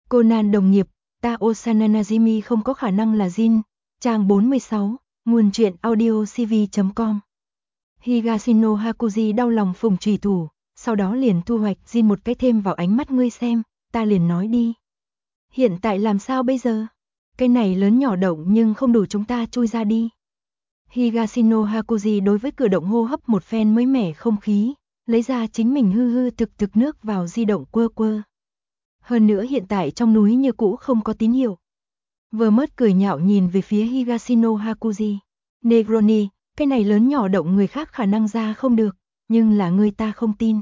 Conan đồng nghiệp, Ta Osana Najimi không có khả năng là Jin. Trang 46, nguồn truyện audiocv.com. Higashino Hakuji đau lòng phùng trùy thủ, sau đó liền thu hoạch Jin một cái thêm vào ánh mắt ngươi xem, ta liền nói đi. Hiện tại làm sao bây giờ? Cái này lớn nhỏ động nhưng không đủ chúng ta chui ra đi. Higashino Hakuji đối với cử động hô hấp một phen mới mẻ không khí, lấy ra chính mình hư thực nước vào di động quơ. Hơn nữa hiện tại trong núi như cũ không có tín hiệu. Vermouth cười nhạo nhìn về phía Higashino Hakuji. Negroni, cái này lớn nhỏ động người khác khả năng ra không được, nhưng là người ta không tin.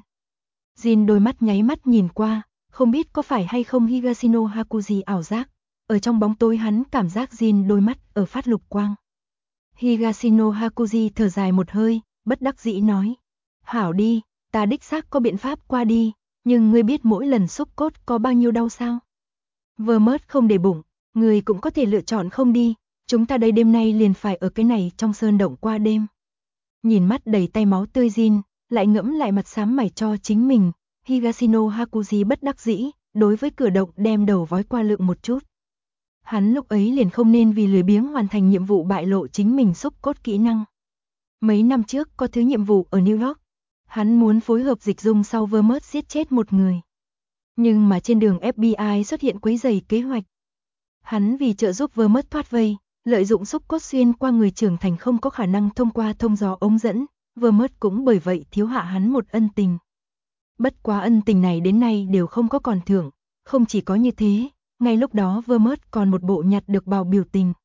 Jin đôi mắt nháy mắt nhìn qua, không biết có phải hay không Higashino Hakuji ảo giác. Ở trong bóng tối hắn cảm giác Jin đôi mắt ở phát lục quang. Higashino Hakuji thở dài một hơi, bất đắc dĩ nói. Hảo đi, ta đích xác có biện pháp qua đi, nhưng ngươi biết mỗi lần xúc cốt có bao nhiêu đau sao? Vermouth không để bụng, ngươi cũng có thể lựa chọn không đi, chúng ta đây đêm nay liền phải ở cái này trong sơn động qua đêm. Nhìn mắt đầy tay máu tươi Jin, lại ngẫm lại mặt xám mày cho chính mình, Higashino Hakuji bất đắc dĩ, đối với cửa động đem đầu vói qua lượng một chút. Hắn lúc ấy liền không nên vì lười biếng hoàn thành nhiệm vụ bại lộ chính mình xúc cốt kỹ năng. Mấy năm trước có thứ nhiệm vụ ở New York, hắn muốn phối hợp Dịch Dung sau Vermouth giết chết một người. Nhưng mà trên đường FBI xuất hiện quấy rầy kế hoạch. Hắn vì trợ giúp Vermouth thoát vây, lợi dụng xúc cốt xuyên qua người trưởng thành không có khả năng thông qua thông gió ống dẫn, Vermouth cũng bởi vậy thiếu hạ hắn một ân tình. Bất quá ân tình này đến nay đều không có còn thưởng, không chỉ có như thế, ngay lúc đó Vermouth còn một bộ nhặt được bào biểu tình.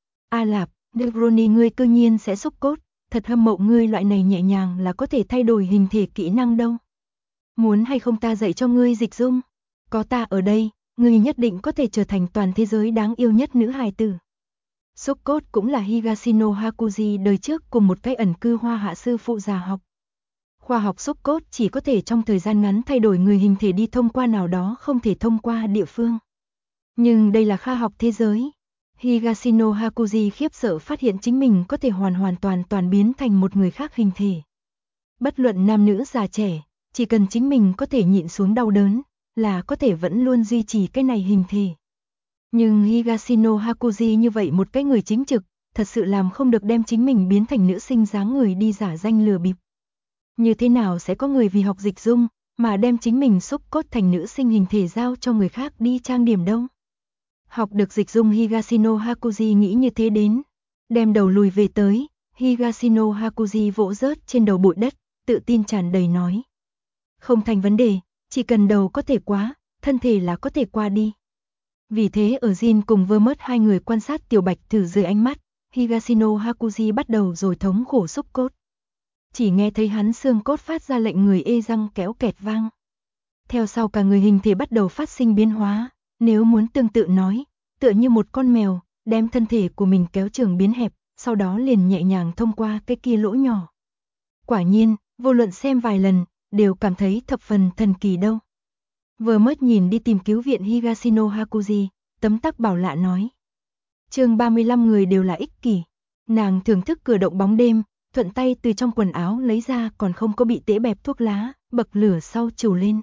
A Lạp, Negroni ngươi cư nhiên sẽ xúc cốt, thật hâm mộ ngươi loại này nhẹ nhàng là có thể thay đổi hình thể kỹ năng đâu. Muốn hay không ta dạy cho ngươi Dịch Dung? Có ta ở đây, ngươi nhất định có thể trở thành toàn thế giới đáng yêu nhất nữ hài tử. Xúc cốt cũng là Higashino Hakuji đời trước cùng một cái ẩn cư hoa hạ sư phụ già học. Khoa học xúc cốt chỉ có thể trong thời gian ngắn thay đổi người hình thể đi thông qua nào đó không thể thông qua địa phương. Nhưng đây là khoa học thế giới. Higashino Hakuji khiếp sợ phát hiện chính mình có thể hoàn toàn biến thành một người khác hình thể. Bất luận nam nữ già trẻ, chỉ cần chính mình có thể nhịn xuống đau đớn, là có thể vẫn luôn duy trì cái này hình thể. Nhưng Higashino Hakuji như vậy một cái người chính trực, thật sự làm không được đem chính mình biến thành nữ sinh dáng người đi giả danh lừa bịp. Như thế nào sẽ có người vì học Dịch Dung, mà đem chính mình xúc cốt thành nữ sinh hình thể giao cho người khác đi trang điểm đâu? Học được Dịch Dung Higashino Hakuji nghĩ như thế đến, đem đầu lùi về tới, Higashino Hakuji vỗ rớt trên đầu bụi đất, tự tin tràn đầy nói. Không thành vấn đề, chỉ cần đầu có thể quá, thân thể là có thể qua đi. Vì thế ở Jin cùng Vermouth hai người quan sát Tiểu Bạch thử dưới ánh mắt, Higashino Hakuji bắt đầu rồi thống khổ xúc cốt. Chỉ nghe thấy hắn xương cốt phát ra lệnh người ê răng kéo kẹt vang. Theo sau cả người hình thể bắt đầu phát sinh biến hóa, nếu muốn tương tự nói, tựa như một con mèo, đem thân thể của mình kéo trường biến hẹp, sau đó liền nhẹ nhàng thông qua cái kia lỗ nhỏ. Quả nhiên, vô luận xem vài lần, đều cảm thấy thập phần thần kỳ đâu. Vermouth nhìn đi tìm cứu viện Higashino Hakuji, tấm tắc bảo lạ nói. Chương 35 người đều là ích kỷ. Nàng thưởng thức cửa động bóng đêm, thuận tay từ trong quần áo lấy ra còn không có bị tễ bẹp thuốc lá, bậc lửa sau trùm lên.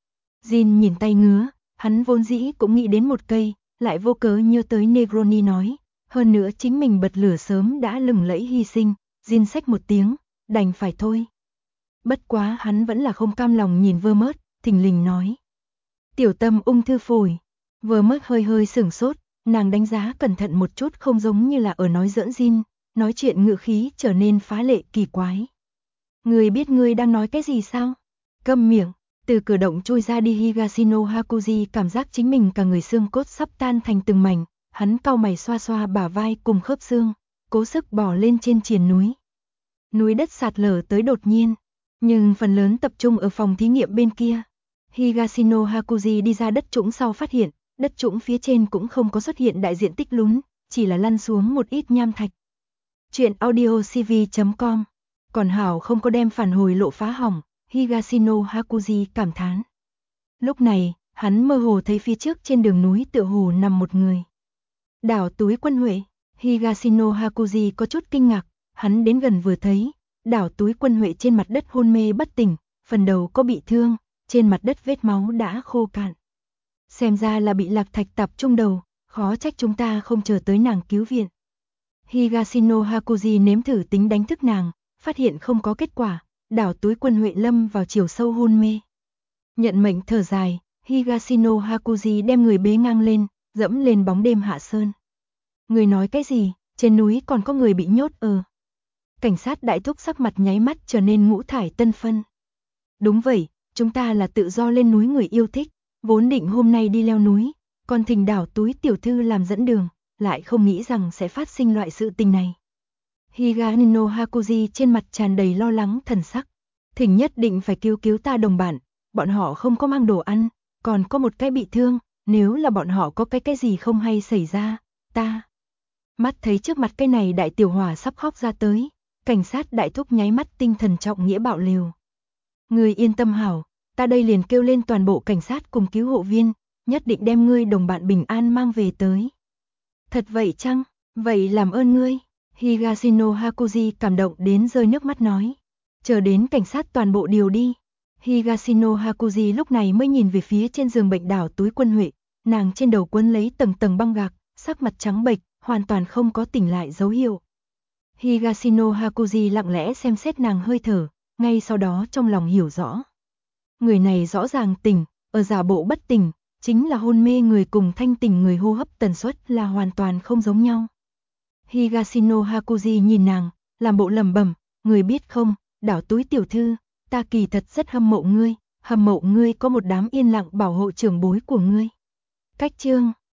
Jin nhìn tay ngứa, hắn vốn dĩ cũng nghĩ đến một cây, lại vô cớ nhớ tới Negroni nói, hơn nữa chính mình bật lửa sớm đã lừng lẫy hy sinh, Jin xách một tiếng, đành phải thôi. Bất quá hắn vẫn là không cam lòng nhìn Vermouth, thình lình nói. Tiểu Tâm ung thư phổi. Vermouth hơi sửng sốt, nàng đánh giá cẩn thận một chút không giống như là ở nói giỡn Jin, nói chuyện ngữ khí trở nên phá lệ kỳ quái. Ngươi biết ngươi đang nói cái gì sao? Câm miệng. Từ cửa động trôi ra đi Higashino Hakuji cảm giác chính mình cả người xương cốt sắp tan thành từng mảnh, hắn cau mày xoa bả vai cùng khớp xương, cố sức bò lên trên triền núi. Núi đất sạt lở tới đột nhiên, nhưng phần lớn tập trung ở phòng thí nghiệm bên kia. Higashino Hakuji đi ra đất trũng sau phát hiện, đất trũng phía trên cũng không có xuất hiện đại diện tích lún, chỉ là lăn xuống một ít nham thạch. Chuyện audiocv.com. Còn hảo không có đem phản hồi lộ phá hỏng, Higashino Hakuji cảm thán. Lúc này, hắn mơ hồ thấy phía trước trên đường núi tựa hồ nằm một người. Đảo Túi Quân Huệ. Higashino Hakuji có chút kinh ngạc, hắn đến gần vừa thấy, Đảo Túi Quân Huệ trên mặt đất hôn mê bất tỉnh, phần đầu có bị thương, trên mặt đất vết máu đã khô cạn. xem ra là bị Lạc Thạch tập trung đầu, khó trách chúng ta không chờ tới nàng cứu viện. Higashino Hakuji nếm thử tính đánh thức nàng, phát hiện không có kết quả, đảo túi quân Huệ lâm vào chiều sâu hôn mê. Nhận mệnh thở dài, Higashino Hakuji đem người bế ngang lên, dẫm lên bóng đêm hạ sơn. Người nói cái gì, trên núi còn có người bị nhốt Cảnh sát đại thúc sắc mặt nháy mắt trở nên ngũ thải tân phân. Đúng vậy, chúng ta là tự do lên núi người yêu thích, vốn định hôm nay đi leo núi, còn thỉnh đảo túi tiểu thư làm dẫn đường, lại không nghĩ rằng sẽ phát sinh loại sự tình này. Higashino Hakuji trên mặt tràn đầy lo lắng thần sắc. Thỉnh nhất định phải cứu ta đồng bạn, bọn họ không có mang đồ ăn, còn có một cái bị thương, nếu là bọn họ có cái gì không hay xảy ra, ta. Mắt thấy trước mặt cái này đại tiểu hỏa sắp khóc ra tới, cảnh sát đại thúc nháy mắt tinh thần trọng nghĩa bạo liều. Ngươi yên tâm hảo, ta đây liền kêu lên toàn bộ cảnh sát cùng cứu hộ viên, nhất định đem ngươi đồng bạn bình an mang về tới. Thật vậy chăng? Vậy làm ơn ngươi. Higashino Hakuji cảm động đến rơi nước mắt nói. Chờ đến cảnh sát toàn bộ điều đi. Higashino Hakuji lúc này mới nhìn về phía trên giường bệnh đảo túi quân Huệ, nàng trên đầu quấn lấy tầng tầng băng gạc, sắc mặt trắng bệch, hoàn toàn không có tỉnh lại dấu hiệu. Higashino Hakuji lặng lẽ xem xét nàng hơi thở, ngay sau đó trong lòng hiểu rõ. Người này rõ ràng tỉnh, ở giả bộ bất tỉnh, chính là hôn mê người cùng thanh tỉnh người hô hấp tần suất là hoàn toàn không giống nhau. Higashino Hakuji nhìn nàng, làm bộ lẩm bẩm, người biết không, đảo túi tiểu thư, ta kỳ thật rất hâm mộ ngươi có một đám yên lặng bảo hộ trưởng bối của ngươi. Cách chương